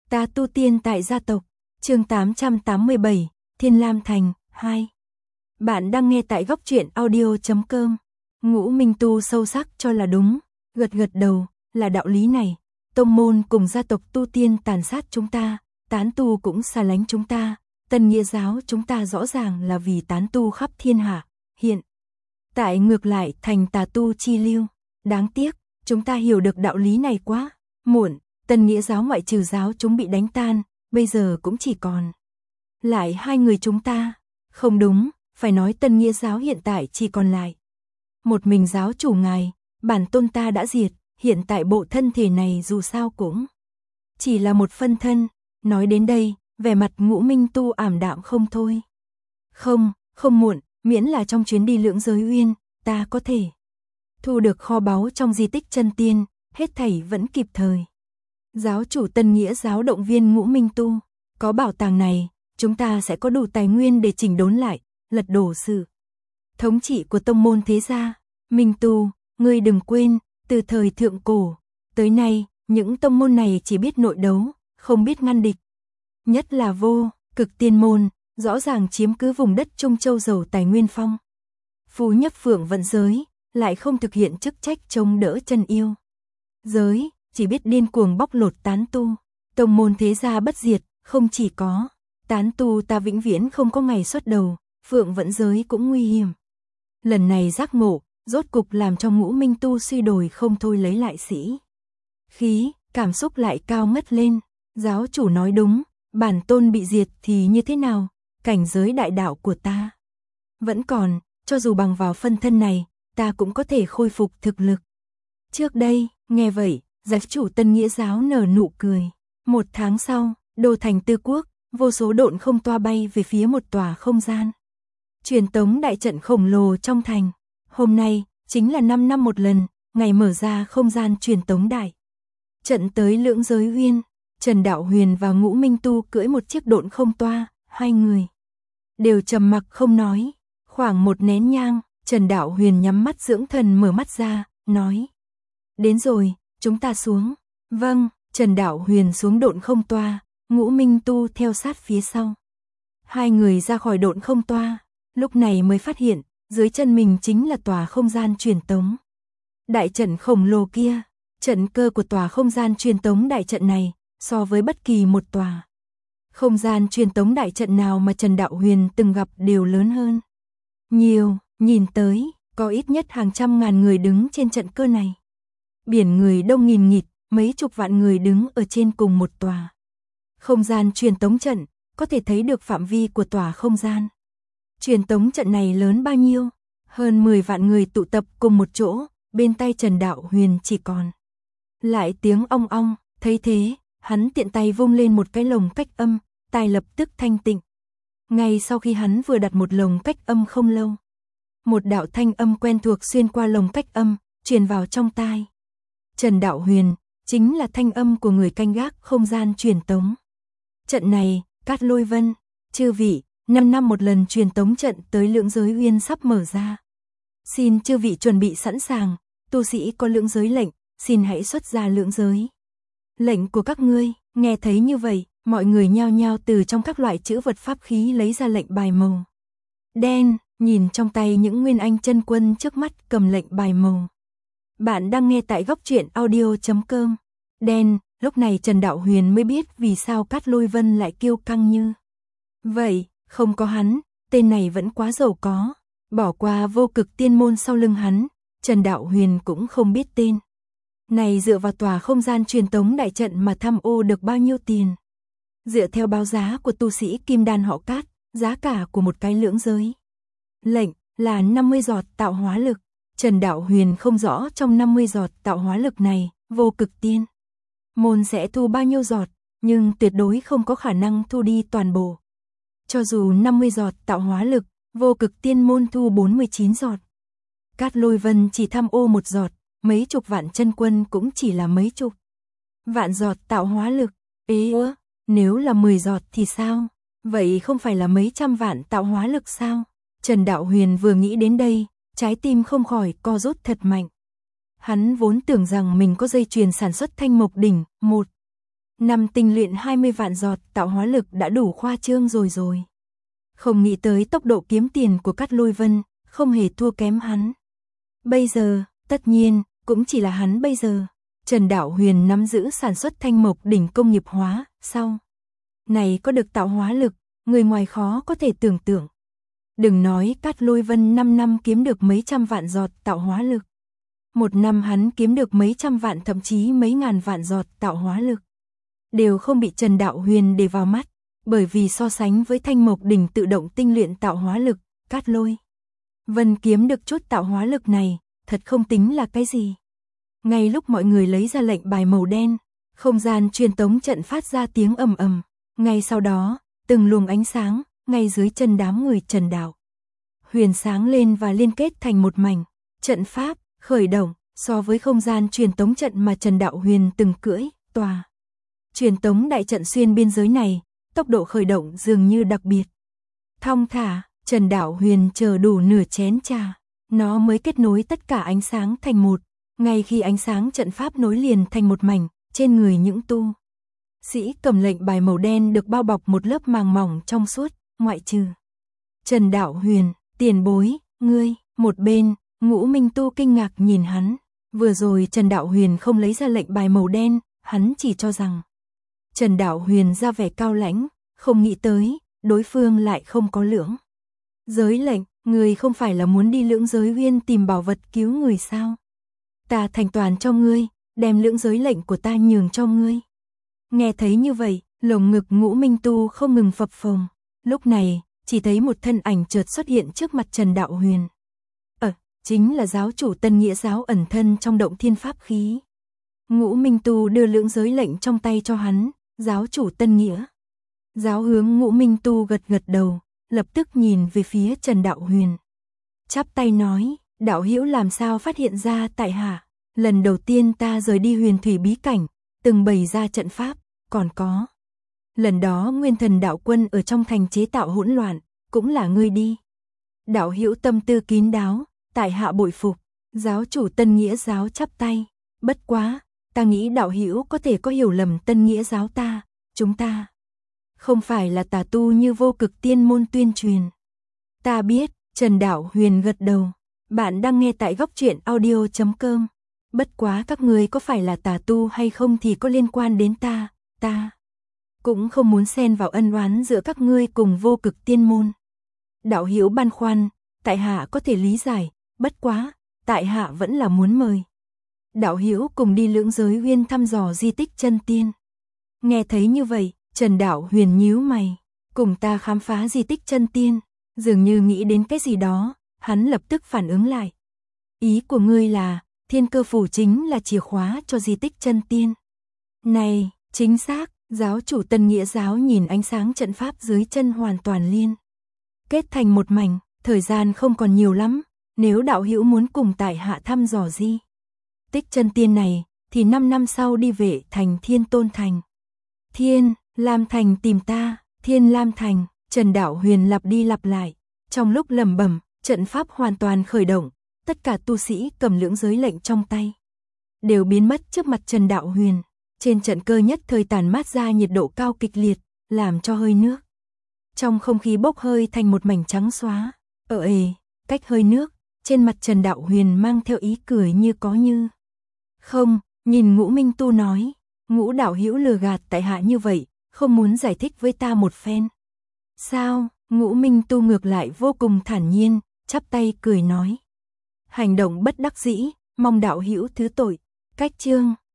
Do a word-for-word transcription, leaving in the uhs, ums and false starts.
Ta tu tiên tại gia tộc, chương tám trăm tám mươi bảy, Thiên Lam Thành, hai. Bạn đang nghe tại góc truyện audio chấm com. Ngũ Minh Tu sâu sắc cho là đúng, gật gật đầu, là đạo lý này. Tông môn cùng gia tộc tu tiên tàn sát chúng ta, tán tu cũng xa lánh chúng ta, Tân Nghĩa giáo chúng ta rõ ràng là vì tán tu khắp thiên hạ, hiện tại ngược lại thành tà tu chi lưu. Đáng tiếc, chúng ta hiểu được đạo lý này quá muộn. Tân Nghĩa giáo ngoại trừ giáo chúng bị đánh tan, bây giờ cũng chỉ còn lại hai người chúng ta. Không đúng, phải nói Tân Nghĩa giáo hiện tại chỉ còn lại một mình giáo chủ ngài, bản tôn ta đã diệt, hiện tại bộ thân thể này dù sao cũng chỉ là một phân thân. Nói đến đây, vẻ mặt Ngũ Minh Tu ảm đạm không thôi. Không, không muộn, miễn là trong chuyến đi Lưỡng Giới Uyên, ta có thể thu được kho báu trong di tích chân tiên, hết thảy vẫn kịp thời. Giáo chủ Tân Nghĩa giáo động viên Ngũ Minh Tu, có bảo tàng này, chúng ta sẽ có đủ tài nguyên để chỉnh đốn lại, lật đổ sự thống trị của tông môn thế gia. Minh Tu, ngươi đừng quên, từ thời thượng cổ tới nay, những tông môn này chỉ biết nội đấu, không biết ngăn địch. Nhất là Vô Cực Tiên môn, rõ ràng chiếm cứ vùng đất Trung Châu giàu tài nguyên phong phú nhất phượng vận giới, lại không thực hiện chức trách chống đỡ chân yêu giới, chỉ biết điên cuồng bóc lột tán tu. Tông môn thế gia bất diệt, không chỉ có tán tu ta vĩnh viễn không có ngày xuất đầu, phượng vận giới cũng nguy hiểm. Lần này giác ngộ, rốt cục làm cho Ngũ Minh Tu suy đồi không thôi lấy lại sĩ khí, cảm xúc lại cao ngất lên. Giáo chủ nói đúng, bản tôn bị diệt thì như thế nào, cảnh giới đại đạo của ta vẫn còn, cho dù bằng vào phân thân này, ta cũng có thể khôi phục thực lực trước đây. Nghe vậy, giáo chủ Tân Nghĩa giáo nở nụ cười. Một tháng sau, đô thành Tư Quốc, vô số độn không toa bay về phía một tòa không gian truyền tống đại trận khổng lồ trong thành. Hôm nay, chính là năm năm một lần, ngày mở ra không gian truyền tống đại trận tới Lưỡng Giới Uyên. Trần Đạo Huyền và Ngũ Minh Tu cưỡi một chiếc độn không toa, hai người đều trầm mặc không nói. Khoảng một nén nhang, Trần Đạo Huyền nhắm mắt dưỡng thần, mở mắt ra, nói: đến rồi, chúng ta xuống. Vâng. Trần Đạo Huyền xuống độn không toa, Ngũ Minh Tu theo sát phía sau. Hai người ra khỏi độn không toa, lúc này mới phát hiện, dưới chân mình chính là tòa không gian truyền tống đại trận khổng lồ kia. Trận cơ của tòa không gian truyền tống đại trận này, so với bất kỳ một tòa không gian truyền tống đại trận nào mà Trần Đạo Huyền từng gặp đều lớn hơn nhiều. Nhìn tới, có ít nhất hàng trăm ngàn người đứng trên trận cơ này. Biển người đông nghìn nghịt, mấy chục vạn người đứng ở trên cùng một tòa không gian truyền tống trận, có thể thấy được phạm vi của tòa không gian truyền tống trận này lớn bao nhiêu. Hơn mười vạn người tụ tập cùng một chỗ, bên tay Trần Đạo Huyền chỉ còn lại tiếng ong ong. Thấy thế, hắn tiện tay vung lên một cái lồng cách âm, tai lập tức thanh tịnh. Ngay sau khi hắn vừa đặt một lồng cách âm không lâu, một đạo thanh âm quen thuộc xuyên qua lồng cách âm, truyền vào trong tai Trần Đạo Huyền, chính là thanh âm của người canh gác không gian truyền tống trận này. Cát Lôi Vân, chư vị, năm năm một lần truyền tống trận tới Lưỡng Giới Uyên sắp mở ra. Xin chư vị chuẩn bị sẵn sàng, tu sĩ có lưỡng giới lệnh, xin hãy xuất ra lưỡng giới lệnh của các ngươi. Nghe thấy như vậy, mọi người nhao nhao từ trong các loại chữ vật pháp khí lấy ra lệnh bài màu đen, nhìn trong tay những nguyên anh chân quân trước mắt cầm lệnh bài màu. Bạn đang nghe tại góc truyện audio chấm com. Đen, lúc này Trần Đạo Huyền mới biết vì sao Cát Lôi Vân lại kiêu căng như vậy. Không có hắn, tên này vẫn quá giàu có. Bỏ qua Vô Cực Tiên môn sau lưng hắn, Trần Đạo Huyền cũng không biết tên này dựa vào tòa không gian truyền tống đại trận mà tham ô được bao nhiêu tiền. Dựa theo báo giá của tu sĩ Kim Đan họ Cát, giá cả của một cái lưỡng giới lệnh là năm mươi giọt tạo hóa lực. Trần Đạo Huyền không rõ trong năm mươi giọt tạo hóa lực này, Vô Cực Tiên môn sẽ thu bao nhiêu giọt, nhưng tuyệt đối không có khả năng thu đi toàn bộ. Cho dù năm mươi giọt tạo hóa lực, Vô Cực Tiên môn thu bốn mươi chín giọt. Cát Lôi Vân chỉ tham ô một giọt, mấy chục vạn chân quân cũng chỉ là mấy chục vạn giọt tạo hóa lực. Ê ơ, nếu là mười giọt thì sao? Vậy không phải là mấy trăm vạn tạo hóa lực sao? Trần Đạo Huyền vừa nghĩ đến đây, trái tim không khỏi co rút thật mạnh. Hắn vốn tưởng rằng mình có dây chuyền sản xuất thanh mộc đỉnh, một Năm tinh luyện hai mươi vạn giọt tạo hóa lực đã đủ khoa trương rồi rồi. Không nghĩ tới tốc độ kiếm tiền của Cát Lôi Vân, không hề thua kém hắn. Bây giờ, tất nhiên, cũng chỉ là hắn bây giờ. Trần Đạo Huyền nắm giữ sản xuất thanh mộc đỉnh công nghiệp hóa, sau này có được tạo hóa lực, người ngoài khó có thể tưởng tượng. Đừng nói Cát Lôi Vân năm năm kiếm được mấy trăm vạn giọt tạo hóa lực. Một năm hắn kiếm được mấy trăm vạn thậm chí mấy ngàn vạn giọt tạo hóa lực. Đều không bị Trần Đạo Huyền để vào mắt, bởi vì so sánh với thanh mộc đỉnh tự động tinh luyện tạo hóa lực, Cát Lôi Vân kiếm được chút tạo hóa lực này, thật không tính là cái gì. Ngay lúc mọi người lấy ra lệnh bài màu đen, không gian truyền tống trận phát ra tiếng ầm ầm. Ngay sau đó, từng luồng ánh sáng, ngay dưới chân đám người Trần Đạo Huyền sáng lên và liên kết thành một mảnh. Trận pháp, khởi động, so với không gian truyền tống trận mà Trần Đạo Huyền từng cưỡi, tòa truyền tống đại trận xuyên biên giới này, tốc độ khởi động dường như đặc biệt thong thả. Trần Đạo Huyền chờ đủ nửa chén trà, nó mới kết nối tất cả ánh sáng thành một. Ngay khi ánh sáng trận pháp nối liền thành một mảnh, trên người những tu sĩ cầm lệnh bài màu đen được bao bọc một lớp màng mỏng trong suốt, ngoại trừ Trần Đạo Huyền, tiền bối, ngươi. Một bên, Ngũ Minh Tu kinh ngạc nhìn hắn. Vừa rồi Trần Đạo Huyền không lấy ra lệnh bài màu đen, hắn chỉ cho rằng Trần Đạo Huyền ra vẻ cao lãnh, không nghĩ tới, đối phương lại không có lưỡng giới lệnh. Người không phải là muốn đi lưỡng giới uyên tìm bảo vật cứu người sao? Ta thành toàn cho ngươi, đem lưỡng giới lệnh của ta nhường cho ngươi. Nghe thấy như vậy, lồng ngực Ngũ Minh Tu không ngừng phập phồng. Lúc này, chỉ thấy một thân ảnh chợt xuất hiện trước mặt Trần Đạo Huyền. Ờ, chính là giáo chủ Tân Nghĩa giáo ẩn thân trong động thiên pháp khí. Ngũ Minh Tu đưa lưỡng giới lệnh trong tay cho hắn, giáo chủ Tân Nghĩa giáo hướng Ngũ Minh Tu gật gật đầu, lập tức nhìn về phía Trần Đạo Huyền. Chắp tay nói, đạo hữu làm sao phát hiện ra tại hạ? Lần đầu tiên ta rời đi huyền thủy bí cảnh, từng bày ra trận pháp, còn có. Lần đó nguyên thần đạo quân ở trong thành chế tạo hỗn loạn, cũng là ngươi đi. Đạo hữu tâm tư kín đáo, tại hạ bội phục. Giáo chủ Tân Nghĩa giáo chắp tay, bất quá, ta nghĩ đạo hữu có thể có hiểu lầm Tân Nghĩa giáo ta, chúng ta không phải là tà tu như vô cực tiên môn tuyên truyền. Ta biết. Trần Đạo Huyền gật đầu. Bạn đang nghe tại góc truyện audio chấm com. Bất quá các người có phải là tà tu hay không thì có liên quan đến ta, ta cũng không muốn xen vào ân oán giữa các ngươi cùng vô cực tiên môn. Đạo hữu băn khoăn, tại hạ có thể lý giải, bất quá, tại hạ vẫn là muốn mời đạo hữu cùng đi lưỡng giới uyên thăm dò di tích chân tiên. Nghe thấy như vậy, Trần Đạo Huyền nhíu mày, cùng ta khám phá di tích chân tiên. Dường như nghĩ đến cái gì đó, hắn lập tức phản ứng lại. Ý của ngươi là, thiên cơ phủ chính là chìa khóa cho di tích chân tiên. Này, chính xác, giáo chủ Tân Nghĩa giáo nhìn ánh sáng trận pháp dưới chân hoàn toàn liên kết thành một mảnh, thời gian không còn nhiều lắm, nếu đạo hữu muốn cùng tại hạ thăm dò di tích chân tiên này, thì năm năm sau đi về thành Thiên Tôn Thành. Thiên Lam Thành tìm ta, Thiên Lam Thành. Trần Đạo Huyền lặp đi lặp lại, trong lúc lẩm bẩm, trận pháp hoàn toàn khởi động, tất cả tu sĩ cầm lưỡng giới lệnh trong tay đều biến mất trước mặt Trần Đạo Huyền. Trên trận cơ nhất thời tản mát ra nhiệt độ cao kịch liệt, làm cho hơi nước trong không khí bốc hơi thành một mảnh trắng xóa. Ở ề, cách hơi nước, trên mặt Trần Đạo Huyền mang theo ý cười như có như không, nhìn Ngũ Minh Tu nói, Ngũ đạo hữu lừa gạt tại hạ như vậy, không muốn giải thích với ta một phen sao? Ngũ Minh Tu ngược lại vô cùng thản nhiên, chắp tay cười nói. Hành động bất đắc dĩ, mong đạo hữu thứ tội. Cách chương